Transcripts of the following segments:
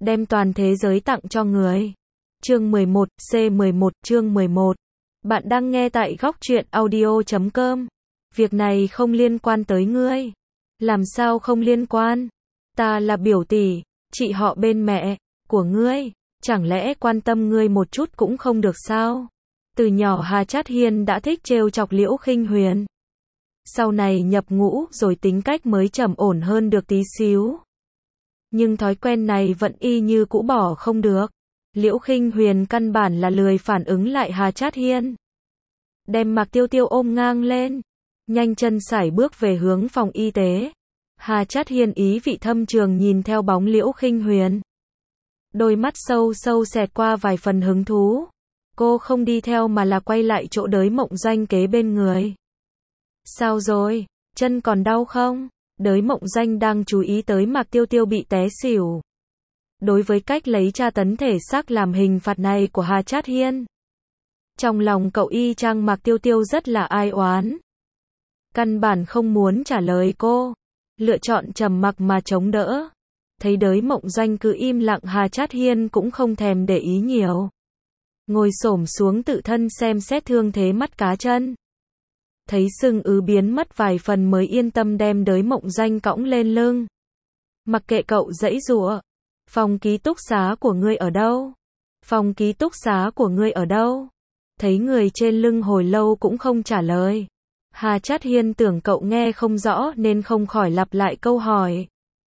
đem toàn thế giới tặng cho người. Chương 11, C11, chương 11. Bạn đang nghe tại góc truyện audio.com. Việc này không liên quan tới ngươi. Làm sao không liên quan? Ta là biểu tỷ, chị họ bên mẹ của ngươi, chẳng lẽ quan tâm ngươi một chút cũng không được sao? Từ nhỏ Hà Trát Hiên đã thích trêu chọc Liễu Khinh Huyền. Sau này nhập ngũ rồi tính cách mới trầm ổn hơn được tí xíu. Nhưng thói quen này vẫn y như cũ bỏ không được. Liễu Khinh Huyền căn bản là lười phản ứng lại Hà Trát Hiên. Đem Mạc Tiêu Tiêu ôm ngang lên, nhanh chân sải bước về hướng phòng y tế. Hà Trát Hiên ý vị thâm trường nhìn theo bóng Liễu Khinh Huyền. Đôi mắt sâu sâu xẹt qua vài phần hứng thú. Cô không đi theo mà là quay lại chỗ Đới Mộng Doanh kế bên người. Sao rồi? Chân còn đau không? Đới Mộng Doanh đang chú ý tới Mạc Tiêu Tiêu bị té xỉu. Đối với cách lấy tra tấn thể xác làm hình phạt này của Hà Trát Hiên, trong lòng cậu y chang Mạc Tiêu Tiêu rất là ai oán. Căn bản không muốn trả lời cô, lựa chọn trầm mặc mà chống đỡ. Thấy Đới Mộng Doanh cứ im lặng, Hà Trát Hiên cũng không thèm để ý nhiều. Ngồi xổm xuống tự thân xem xét thương thế mắt cá chân. Thấy sưng biến mất vài phần mới yên tâm đem Đới Mộng Doanh cõng lên lưng. Mặc kệ cậu giãy giụa. Phòng ký túc xá của ngươi ở đâu? Phòng ký túc xá của ngươi ở đâu? Thấy người trên lưng hồi lâu cũng không trả lời. Hà Trát Hiên tưởng cậu nghe không rõ nên không khỏi lặp lại câu hỏi.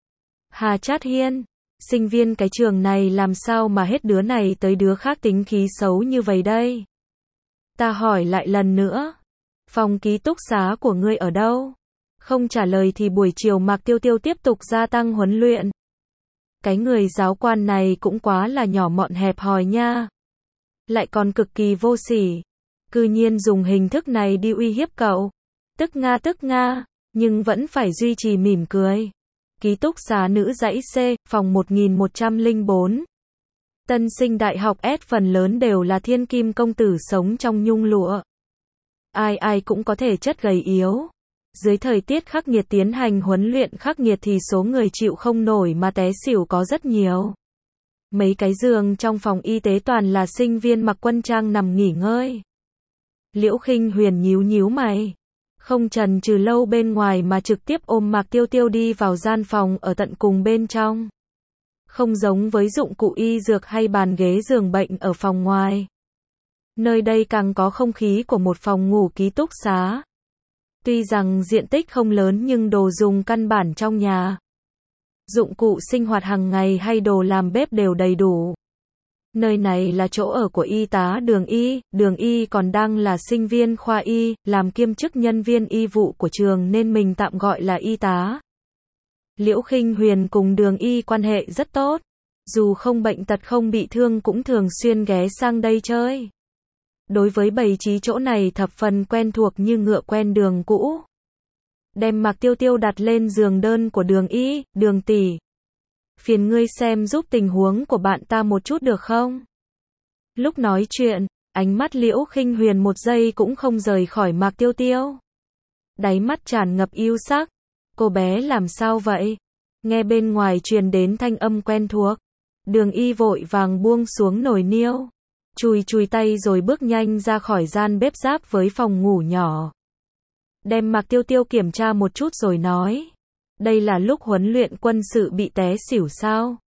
Hà Trát Hiên, sinh viên cái trường này làm sao mà hết đứa này tới đứa khác tính khí xấu như vậy đây? Ta hỏi lại lần nữa. Phòng ký túc xá của ngươi ở đâu? Không trả lời thì buổi chiều Mạc Tiêu Tiêu tiếp tục gia tăng huấn luyện. Cái người giáo quan này cũng quá là nhỏ mọn hẹp hòi nha. Lại còn cực kỳ vô sỉ. Cư nhiên dùng hình thức này đi uy hiếp cậu. Tức nga, nhưng vẫn phải duy trì mỉm cười. Ký túc xá nữ dãy C, phòng 1104. Tân sinh đại học S phần lớn đều là thiên kim công tử sống trong nhung lụa. Ai ai cũng có thể chất gầy yếu. Dưới thời tiết khắc nghiệt tiến hành huấn luyện khắc nghiệt thì số người chịu không nổi mà té xỉu có rất nhiều. Mấy cái giường trong phòng y tế toàn là sinh viên mặc quân trang nằm nghỉ ngơi. Liễu Khinh Huyền nhíu nhíu mày. Không chần chừ lâu bên ngoài mà trực tiếp ôm Mạc Tiêu Tiêu đi vào gian phòng ở tận cùng bên trong. Không giống với dụng cụ y dược hay bàn ghế giường bệnh ở phòng ngoài. Nơi đây càng có không khí của một phòng ngủ ký túc xá. Tuy rằng diện tích không lớn nhưng đồ dùng căn bản trong nhà, dụng cụ sinh hoạt hàng ngày hay đồ làm bếp đều đầy đủ. Nơi này là chỗ ở của y tá Đường Y còn đang là sinh viên khoa y, làm kiêm chức nhân viên y vụ của trường nên mình tạm gọi là y tá. Liễu Khinh Huyền cùng Đường Y quan hệ rất tốt, dù không bệnh tật không bị thương cũng thường xuyên ghé sang đây chơi. Đối với bày trí chỗ này thập phần quen thuộc như ngựa quen đường cũ. Đem Mạc Tiêu Tiêu đặt lên giường đơn của Đường Y, Đường tỷ. Phiền ngươi xem giúp tình huống của bạn ta một chút được không? Lúc nói chuyện, ánh mắt Liễu Khinh Huyền một giây cũng không rời khỏi Mạc Tiêu Tiêu. Đáy mắt tràn ngập yêu sắc. Cô bé làm sao vậy? Nghe bên ngoài truyền đến thanh âm quen thuộc. Đường Y vội vàng buông xuống nồi niêu. Chùi tay rồi bước nhanh ra khỏi gian bếp giáp với phòng ngủ nhỏ. Đem Mạc Tiêu Tiêu kiểm tra một chút rồi nói. Đây là lúc huấn luyện quân sự bị té xỉu sao?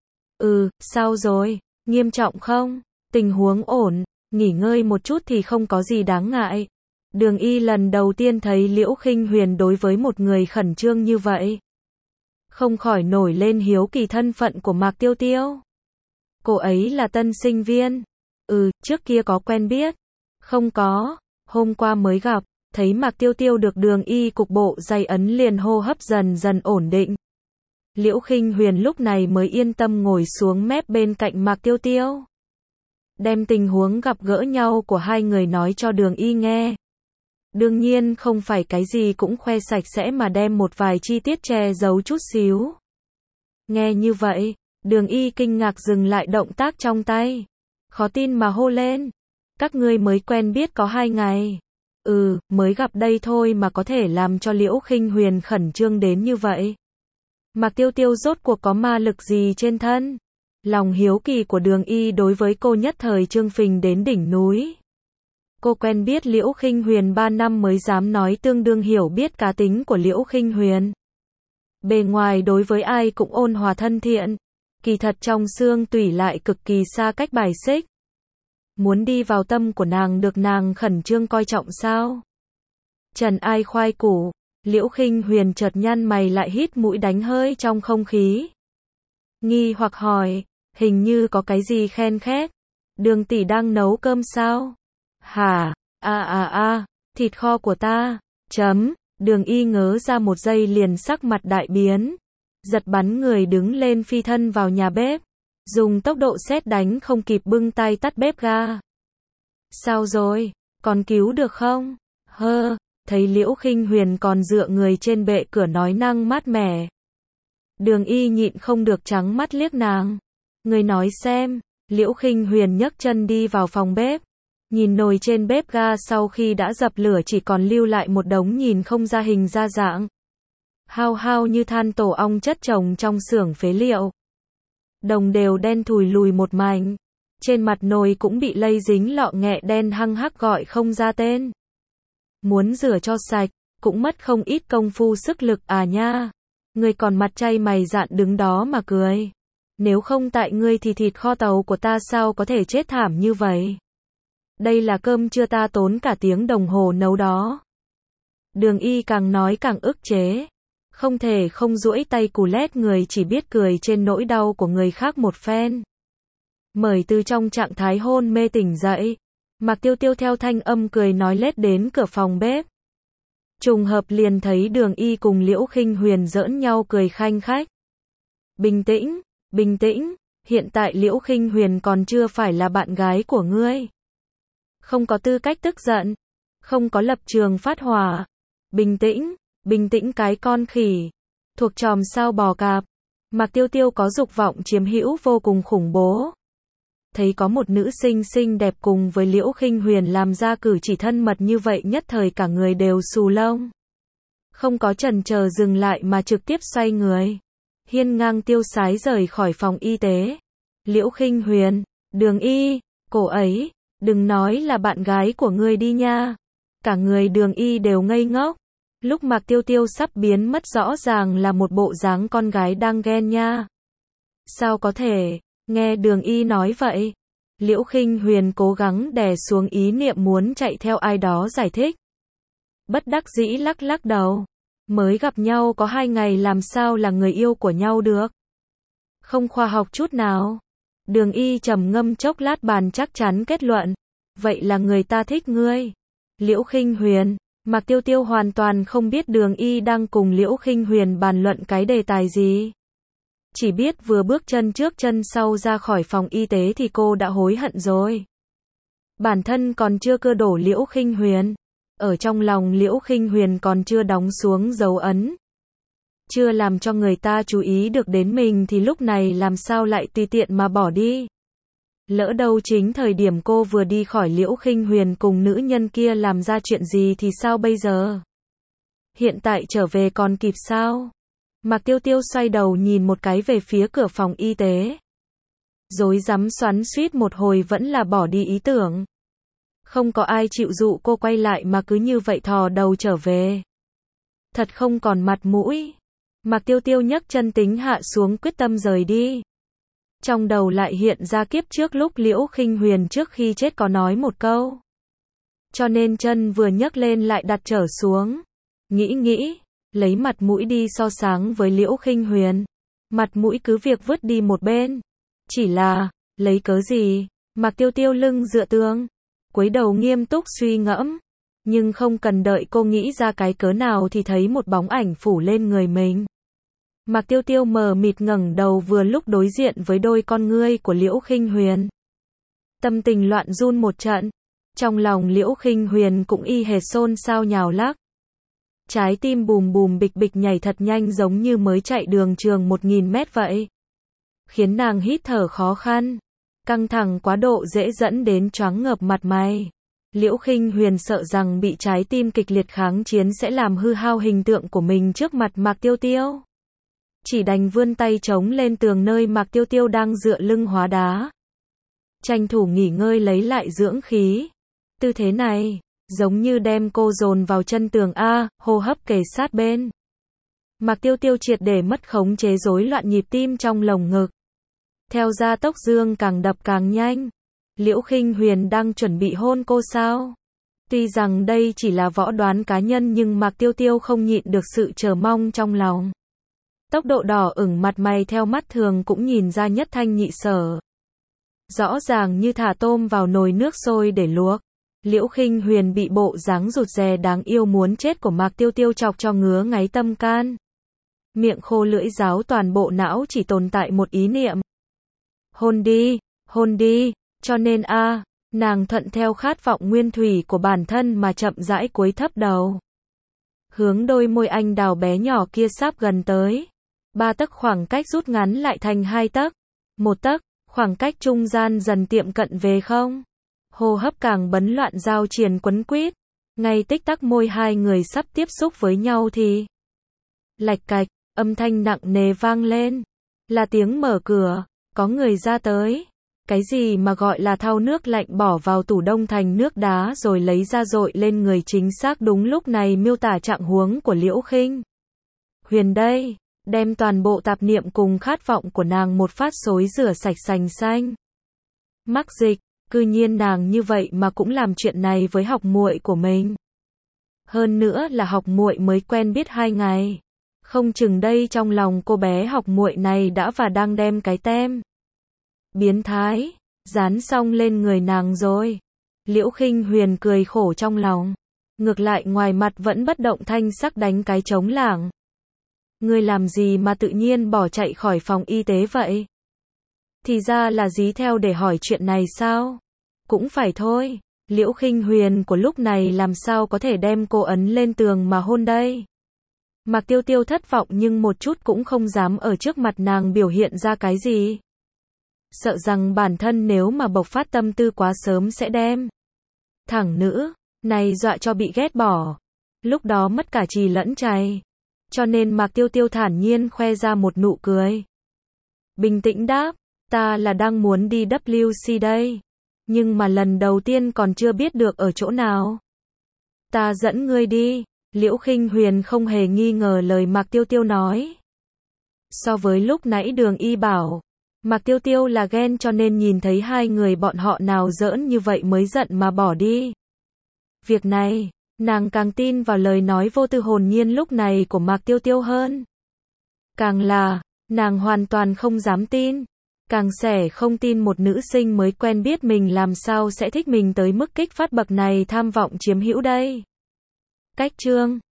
Sao rồi? Nghiêm trọng không? Tình huống ổn, nghỉ ngơi một chút thì không có gì đáng ngại. Đường Y lần đầu tiên thấy Liễu Khinh Huyền đối với một người khẩn trương như vậy. Không khỏi nổi lên hiếu kỳ thân phận của Mạc Tiêu Tiêu. Cô ấy là tân sinh viên. Trước kia có quen biết. Không có, hôm qua mới gặp. Thấy Mạc Tiêu Tiêu được Đường Y cục bộ dày ấn liền hô hấp dần dần ổn định. Liễu Khinh Huyền lúc này mới yên tâm ngồi xuống mép bên cạnh Mạc Tiêu Tiêu. Đem tình huống gặp gỡ nhau của hai người nói cho Đường Y nghe. Đương nhiên không phải cái gì cũng khoe sạch sẽ mà đem một vài chi tiết che giấu chút xíu. Nghe như vậy, Đường Y kinh ngạc dừng lại động tác trong tay. Khó tin mà hô lên. Các ngươi mới quen biết có 2 ngày. Mới gặp đây thôi mà có thể làm cho Liễu Khinh Huyền khẩn trương đến như vậy. Mạc Tiêu Tiêu rốt cuộc có ma lực gì trên thân? Lòng hiếu kỳ của Đường Y đối với cô nhất thời trương phình đến đỉnh núi. Cô quen biết Liễu Khinh Huyền 3 năm mới dám nói tương đương hiểu biết cá tính của Liễu Khinh Huyền. Bề ngoài đối với ai cũng ôn hòa thân thiện, kỳ thật trong xương tủy lại cực kỳ xa cách bài xích. Muốn đi vào tâm của nàng được nàng khẩn trương coi trọng sao? Trần ai khoai củ, Liễu Khinh Huyền chợt nhăn mày lại hít mũi đánh hơi trong không khí. Nghi hoặc hỏi, hình như có cái gì khen khét. Đường tỷ đang nấu cơm sao? Hả? Thịt kho của ta. Đường Y ngớ ra một giây liền sắc mặt đại biến. Giật bắn người đứng lên phi thân vào nhà bếp. Dùng tốc độ sét đánh không kịp bưng tay tắt bếp ga. Sao rồi? Còn cứu được không? Thấy Liễu Khinh Huyền còn dựa người trên bệ cửa nói năng mát mẻ. Đường Y nhịn không được trắng mắt liếc nàng. Người nói xem. Liễu Khinh Huyền nhấc chân đi vào phòng bếp. Nhìn nồi trên bếp ga sau khi đã dập lửa chỉ còn lưu lại một đống nhìn không ra hình ra dạng. Hao hao như than tổ ong chất chồng trong xưởng phế liệu. Đồng đều đen thùi lùi một mảnh. Trên mặt nồi cũng bị lây dính lọ nghẹ đen hăng hắc gọi không ra tên. Muốn rửa cho sạch, cũng mất không ít công phu sức lực à nha. Ngươi còn mặt chay mày dạn đứng đó mà cười. Nếu không tại ngươi thì thịt kho tàu của ta sao có thể chết thảm như vậy. Đây là cơm chưa ta tốn cả tiếng đồng hồ nấu đó. Đường Y càng nói càng ức chế. Không thể không duỗi tay cù lét người chỉ biết cười trên nỗi đau của người khác một phen. Mời từ trong trạng thái hôn mê tỉnh dậy. Mạc Tiêu Tiêu theo thanh âm cười nói lết đến cửa phòng bếp. Trùng hợp liền thấy Đường Y cùng Liễu Khinh Huyền giỡn nhau cười khanh khách. Bình tĩnh, bình tĩnh, hiện tại Liễu Khinh Huyền còn chưa phải là bạn gái của ngươi. Không có tư cách tức giận, không có lập trường phát hỏa. Bình tĩnh cái con khỉ, thuộc tròm sao bò cạp. Mạc Tiêu Tiêu có dục vọng chiếm hữu vô cùng khủng bố. Thấy có một nữ sinh xinh đẹp cùng với Liễu Khinh Huyền làm ra cử chỉ thân mật như vậy nhất thời cả người đều xù lông. Không có chần chờ dừng lại mà trực tiếp xoay người. Hiên ngang tiêu sái rời khỏi phòng y tế. Liễu Khinh Huyền, Đường Y, cô ấy, đừng nói là bạn gái của ngươi đi nha. Cả người Đường Y đều ngây ngốc. Lúc Mạc Tiêu Tiêu sắp biến mất rõ ràng là một bộ dáng con gái đang ghen nha. Sao có thể, nghe Đường Y nói vậy. Liễu Khinh Huyền cố gắng đè xuống ý niệm muốn chạy theo ai đó giải thích. Bất đắc dĩ lắc lắc đầu. Mới gặp nhau có 2 ngày làm sao là người yêu của nhau được. Không khoa học chút nào. Đường Y trầm ngâm chốc lát bàn chắc chắn kết luận. Vậy là người ta thích ngươi. Liễu Khinh Huyền, Mạc Tiêu Tiêu hoàn toàn không biết Đường Y đang cùng Liễu Khinh Huyền bàn luận cái đề tài gì. Chỉ biết vừa bước chân trước chân sau ra khỏi phòng y tế thì cô đã hối hận rồi. Bản thân còn chưa cưa đổ Liễu Khinh Huyền. Ở trong lòng Liễu Khinh Huyền còn chưa đóng xuống dấu ấn. Chưa làm cho người ta chú ý được đến mình thì lúc này làm sao lại tùy tiện mà bỏ đi. Lỡ đâu chính thời điểm cô vừa đi khỏi Liễu Khinh Huyền cùng nữ nhân kia làm ra chuyện gì thì sao bây giờ? Hiện tại trở về còn kịp sao? Mạc Tiêu Tiêu xoay đầu nhìn một cái về phía cửa phòng y tế. Rối rắm xoắn xuýt một hồi vẫn là bỏ đi ý tưởng. Không có ai chịu dụ cô quay lại mà cứ như vậy thò đầu trở về. Thật không còn mặt mũi. Mạc Tiêu Tiêu nhấc chân tính hạ xuống quyết tâm rời đi. Trong đầu lại hiện ra kiếp trước lúc Liễu Khinh Huyền trước khi chết có nói một câu. Cho nên chân vừa nhấc lên lại đặt trở xuống. Nghĩ, lấy mặt mũi đi so sánh với Liễu Khinh Huyền. Mặt mũi cứ việc vứt đi một bên. Chỉ là, lấy cớ gì? Mạc Tiêu Tiêu lưng dựa tường. Cúi đầu nghiêm túc suy ngẫm. Nhưng không cần đợi cô nghĩ ra cái cớ nào thì thấy một bóng ảnh phủ lên người mình. Mạc Tiêu Tiêu mờ mịt ngẩng đầu vừa lúc đối diện với đôi con ngươi của Liễu Khinh Huyền. Tâm tình loạn run một trận. Trong lòng Liễu Khinh Huyền cũng y hệt xôn xao nhào lắc. Trái tim bùm bùm bịch bịch nhảy thật nhanh giống như mới chạy đường trường 1000 mét vậy. Khiến nàng hít thở khó khăn. Căng thẳng quá độ dễ dẫn đến choáng ngợp mặt mày. Liễu Khinh Huyền sợ rằng bị trái tim kịch liệt kháng chiến sẽ làm hư hao hình tượng của mình trước mặt Mạc Tiêu Tiêu. chỉ đành vươn tay chống lên tường nơi Mạc Tiêu Tiêu đang dựa lưng hóa đá. Tranh thủ nghỉ ngơi lấy lại dưỡng khí. Tư thế này, giống như đem cô dồn vào chân tường hô hấp kề sát bên. Mạc Tiêu Tiêu triệt để mất khống chế, rối loạn nhịp tim trong lồng ngực. Theo gia tốc dương càng đập càng nhanh. Liễu Khinh Huyền đang chuẩn bị hôn cô sao? Tuy rằng đây chỉ là võ đoán cá nhân nhưng Mạc Tiêu Tiêu không nhịn được sự chờ mong trong lòng. Tốc độ đỏ ửng mặt mày theo mắt thường cũng nhìn ra nhất thanh nhị sở. Rõ ràng như thả tôm vào nồi nước sôi để luộc. Liễu Khinh Huyền bị bộ dáng rụt rè đáng yêu muốn chết của Mạc Tiêu Tiêu chọc cho ngứa ngáy tâm can. Miệng khô lưỡi giáo, toàn bộ não chỉ tồn tại một ý niệm. Hôn đi, cho nên nàng thuận theo khát vọng nguyên thủy của bản thân mà chậm rãi cúi thấp đầu. Hướng đôi môi anh đào bé nhỏ kia sắp gần tới. 3 tấc khoảng cách rút ngắn lại thành 2 tấc. 1 tấc, khoảng cách trung gian dần tiệm cận về không. Hô hấp càng bấn loạn giao triền quấn quýt. Ngay tích tắc môi hai người sắp tiếp xúc với nhau thì lạch cạch, âm thanh nặng nề vang lên. Là tiếng mở cửa, có người ra tới. Cái gì mà gọi là thau nước lạnh bỏ vào tủ đông thành nước đá rồi lấy ra dội lên người, chính xác đúng lúc này miêu tả trạng huống của Liễu Khinh Huyền đây, đem toàn bộ tạp niệm cùng khát vọng của nàng một phát xối rửa sạch sành xanh. Mắc dịch, cư nhiên nàng như vậy mà cũng làm chuyện này với học muội của mình. Hơn nữa là học muội mới quen biết 2 ngày. Không chừng đây trong lòng cô bé học muội này đã và đang đem cái tem biến thái dán xong lên người nàng rồi. Liễu Khinh Huyền cười khổ trong lòng. Ngược lại ngoài mặt vẫn bất động thanh sắc đánh cái trống lảng. Ngươi làm gì mà tự nhiên bỏ chạy khỏi phòng y tế vậy? Thì ra là dí theo để hỏi chuyện này sao? Cũng phải thôi. Liễu Khinh Huyền của lúc này làm sao có thể đem cô ấn lên tường mà hôn đây? Mạc Tiêu Tiêu thất vọng nhưng một chút cũng không dám ở trước mặt nàng biểu hiện ra cái gì. Sợ rằng bản thân nếu mà bộc phát tâm tư quá sớm sẽ đem thằng nữ này dọa cho bị ghét bỏ. Lúc đó mất cả trì lẫn chày. Cho nên Mạc Tiêu Tiêu thản nhiên khoe ra một nụ cười. Bình tĩnh đáp, ta là đang muốn đi WC đây. Nhưng mà lần đầu tiên còn chưa biết được ở chỗ nào. Ta dẫn ngươi đi. Liễu Khinh Huyền không hề nghi ngờ lời Mạc Tiêu Tiêu nói. So với lúc nãy Đường Y bảo, Mạc Tiêu Tiêu là ghen cho nên nhìn thấy hai người bọn họ nào giỡn như vậy mới giận mà bỏ đi. Việc này, nàng càng tin vào lời nói vô tư hồn nhiên lúc này của Mạc Tiêu Tiêu hơn. Càng là, nàng hoàn toàn không dám tin. Càng sẽ không tin một nữ sinh mới quen biết mình làm sao sẽ thích mình tới mức kích phát bậc này tham vọng chiếm hữu đây. Cách chương